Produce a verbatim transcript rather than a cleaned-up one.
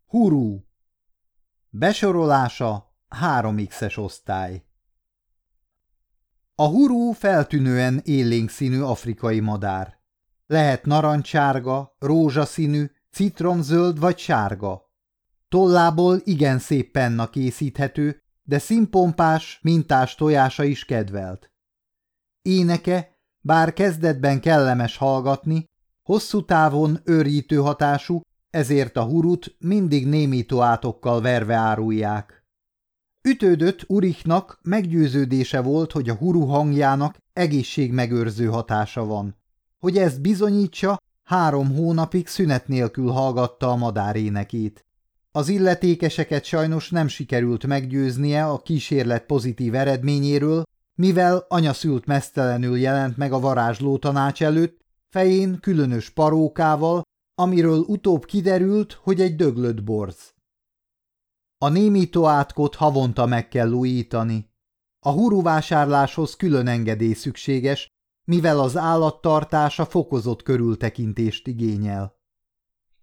Huru. Besorolása három iksz-es osztály. A huru feltűnően élénk színű afrikai madár. Lehet narancsárga, rózsaszínű, citromzöld vagy sárga. Tollából igen szép penna készíthető, de színpompás, mintás tojása is kedvelt. Éneke, bár kezdetben kellemes hallgatni, hosszú távon őrjítő hatású, ezért a hurut mindig némító átokkal verve árulják. Ütődött Urichnak meggyőződése volt, hogy a huru hangjának egészségmegőrző hatása van. Hogy ezt bizonyítsa, három hónapig szünet nélkül hallgatta a madár énekét. Az illetékeseket sajnos nem sikerült meggyőznie a kísérlet pozitív eredményéről, mivel anyaszült meztelenül jelent meg a varázsló tanács előtt, fején különös parókával, amiről utóbb kiderült, hogy egy döglött borz. A némító átkot havonta meg kell újítani. A huru vásárláshoz külön engedély szükséges, mivel az állattartása fokozott körültekintést igényel.